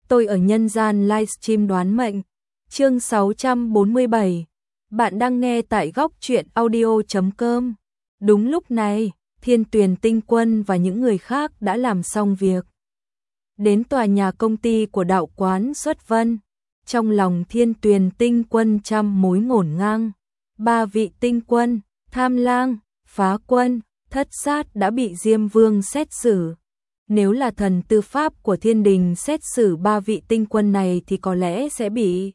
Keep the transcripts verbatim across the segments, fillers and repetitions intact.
tôi ở nhân gian livestream đoán mệnh. Chương sáu trăm bốn mươi bảy. Bạn đang nghe tại góc truyện audio chấm com. Đúng lúc này, Thiên Tuyền Tinh Quân và những người khác đã làm xong việc. Đến tòa nhà công ty của đạo quán Xuất Vân, trong lòng Thiên Tuyền Tinh Quân trăm mối ngổn ngang. Ba vị tinh quân, Tham Lang, Phá Quân, Thất Sát đã bị Diêm Vương xét xử. Nếu là thần tư pháp của thiên đình xét xử ba vị tinh quân này thì có lẽ sẽ bị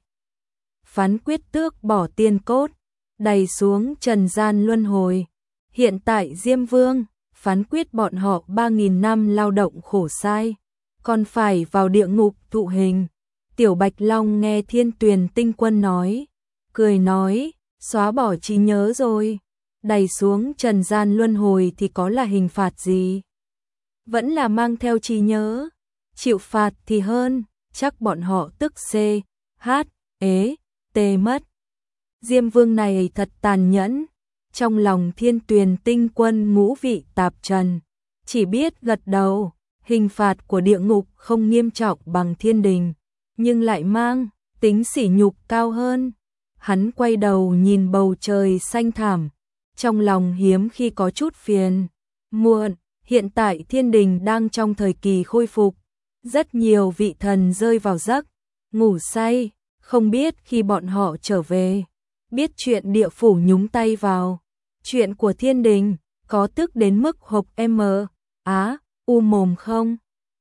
phán quyết tước bỏ tiên cốt, đày xuống trần gian luân hồi. Hiện tại Diêm Vương phán quyết bọn họ ba nghìn năm lao động khổ sai, còn phải vào địa ngục thụ hình. Tiểu Bạch Long nghe Thiên Tuyền Tinh Quân nói, cười nói, xóa bỏ trí nhớ rồi, đày xuống trần gian luân hồi thì có là hình phạt gì? Vẫn là mang theo trí nhớ, chịu phạt thì hơn, chắc bọn họ tức C, H, ế, T mất. Diêm Vương này thật tàn nhẫn. Trong lòng Thiên Tuyền Tinh Quân ngũ vị tạp trần, chỉ biết gật đầu. Hình phạt của địa ngục không nghiêm trọng bằng thiên đình, nhưng lại mang tính sỉ nhục cao hơn. Hắn quay đầu nhìn bầu trời xanh thẳm, trong lòng hiếm khi có chút phiền muộn. Hiện tại thiên đình đang trong thời kỳ khôi phục, rất nhiều vị thần rơi vào giấc ngủ say, không biết khi bọn họ trở về, biết chuyện địa phủ nhúng tay vào chuyện của thiên đình, có tức đến mức hộc m á u mồm không.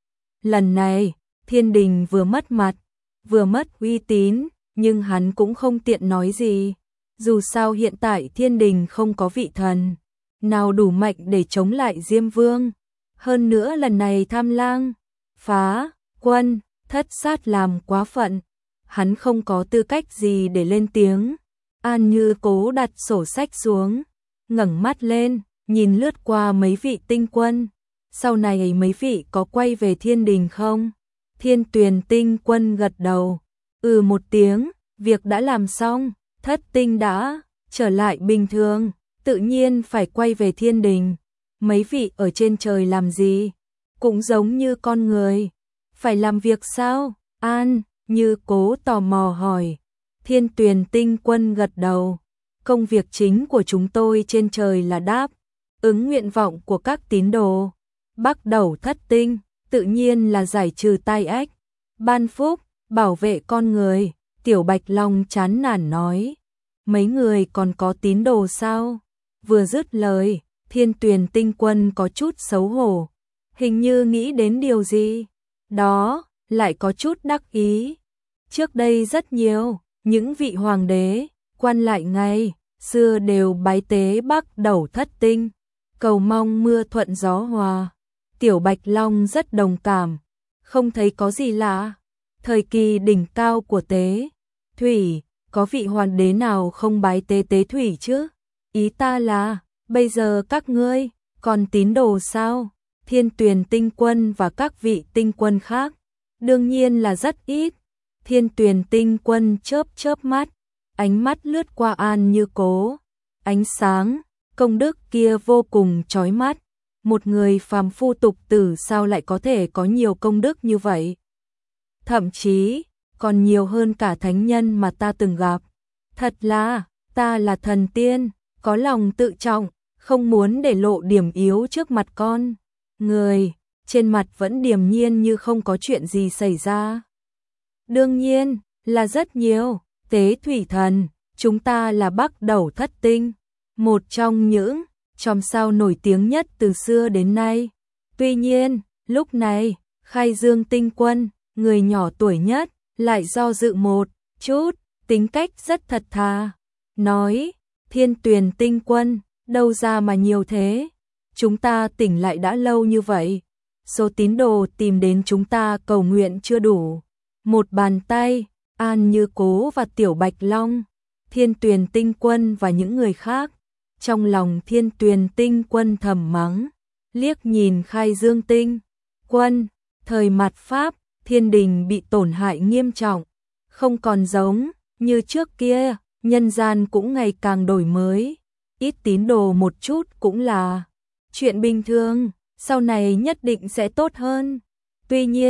Lần này thiên đình vừa mất mặt, vừa mất uy tín, nhưng hắn cũng không tiện nói gì. Dù sao hiện tại thiên đình không có vị thần nào đủ mạnh để chống lại Diêm Vương. Hơn nữa lần này Tham Lang, Phá Quân, Thất Sát làm quá phận, hắn không có tư cách gì để lên tiếng. An Như Cố đặt sổ sách xuống, ngẩng mắt lên, nhìn lướt qua mấy vị tinh quân. Sau này mấy vị có quay về thiên đình không? Thiên Tuyền Tinh Quân gật đầu, ừ một tiếng, việc đã làm xong, thất tinh đã trở lại bình thường, tự nhiên phải quay về thiên đình. Mấy vị ở trên trời làm gì? Cũng giống như con người, phải làm việc sao? An Như Cố tò mò hỏi. Thiên Tuyền Tinh Quân gật đầu, công việc chính của chúng tôi trên trời là đáp ứng nguyện vọng của các tín đồ. Bắt đầu thất tinh, tự nhiên là giải trừ tai ách, ban phúc, bảo vệ con người. Tiểu Bạch Long chán nản nói, mấy người còn có tín đồ sao? Vừa dứt lời, Thiên Tuyền Tinh Quân có chút xấu hổ, hình như nghĩ đến điều gì đó, lại có chút đắc ý. Trước đây rất nhiều, những vị hoàng đế, quan lại ngày xưa đều bái tế bắt đầu thất tinh, cầu mong mưa thuận gió hòa. Tiểu Bạch Long rất đồng cảm, không thấy có gì lạ. Thời kỳ đỉnh cao của tế thủy, có vị hoàng đế nào không bái tế tế thủy chứ? Ý ta là, bây giờ các ngươi còn tín đồ sao? Thiên Tuyền Tinh Quân và các vị tinh quân khác, đương nhiên là rất ít. Thiên Tuyền Tinh Quân chớp chớp mắt, ánh mắt lướt qua An Như Cố, ánh sáng công đức kia vô cùng chói mắt. Một người phàm phu tục tử sao lại có thể có nhiều công đức như vậy? Thậm chí còn nhiều hơn cả thánh nhân mà ta từng gặp. Thật là, ta là thần tiên, có lòng tự trọng, không muốn để lộ điểm yếu trước mặt con người, trên mặt vẫn điềm nhiên như không có chuyện gì xảy ra. Đương nhiên là rất nhiều. Tế thủy thần, chúng ta là bắt đầu thất tinh, một trong những chòm sao nổi tiếng nhất từ xưa đến nay. Tuy nhiên, lúc này, Khai Dương Tinh Quân, người nhỏ tuổi nhất, lại do dự một chút, tính cách rất thật thà, nói, Thiên Tuyền Tinh Quân, đâu ra mà nhiều thế? Chúng ta tỉnh lại đã lâu như vậy, số tín đồ tìm đến chúng ta cầu nguyện chưa đủ. Một bàn tay, An Như Cố và Tiểu Bạch Long, Thiên Tuyền Tinh Quân và những người khác. Trong lòng Thiên Tuyền Tinh Quân thầm mắng, liếc nhìn Khai Dương Tinh Quân, thời mạt Pháp, thiên đình bị tổn hại nghiêm trọng, không còn giống như trước kia, nhân gian cũng ngày càng đổi mới, ít tín đồ một chút cũng là chuyện bình thường, sau này nhất định sẽ tốt hơn. Tuy nhiên,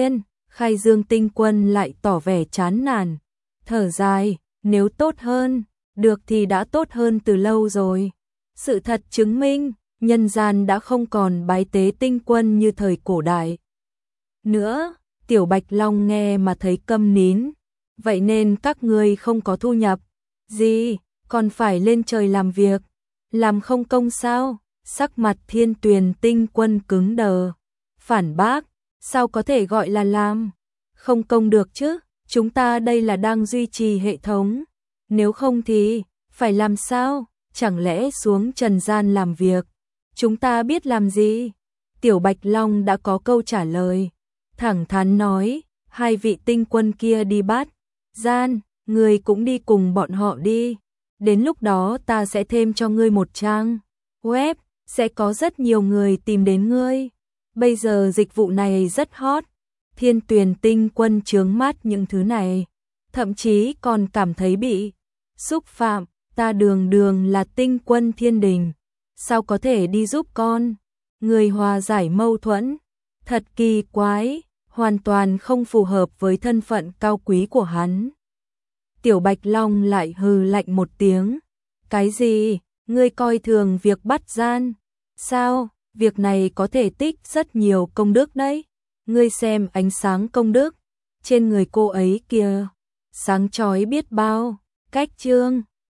Khai Dương Tinh Quân lại tỏ vẻ chán nản, thở dài, nếu tốt hơn, được thì đã tốt hơn từ lâu rồi. Sự thật chứng minh, nhân gian đã không còn bái tế tinh quân như thời cổ đại nữa. Tiểu Bạch Long nghe mà thấy câm nín. Vậy nên các ngươi không có thu nhập gì, còn phải lên trời làm việc, làm không công sao? Sắc mặt Thiên Tuyền Tinh Quân cứng đờ, phản bác, sao có thể gọi là làm không công được chứ? Chúng ta đây là đang duy trì hệ thống, nếu không thì phải làm sao? Chẳng lẽ xuống trần gian làm việc, chúng ta biết làm gì? Tiểu Bạch Long đã có câu trả lời, thẳng thắn nói, hai vị tinh quân kia đi bắt gian, người cũng đi cùng bọn họ đi. Đến lúc đó ta sẽ thêm cho ngươi một trang web, sẽ có rất nhiều người tìm đến ngươi. Bây giờ dịch vụ này rất hot. Thiên Tuyền Tinh Quân chướng mắt những thứ này, thậm chí còn cảm thấy bị xúc phạm. Ta đường đường là tinh quân thiên đình, sao có thể đi giúp con người hòa giải mâu thuẫn? Thật kỳ quái, hoàn toàn không phù hợp với thân phận cao quý của hắn. Tiểu Bạch Long lại hừ lạnh một tiếng. Cái gì? Ngươi coi thường việc bắt gian? Sao? Việc này có thể tích rất nhiều công đức đấy. Ngươi xem ánh sáng công đức trên người cô ấy kìa, sáng chói biết bao. Cách chương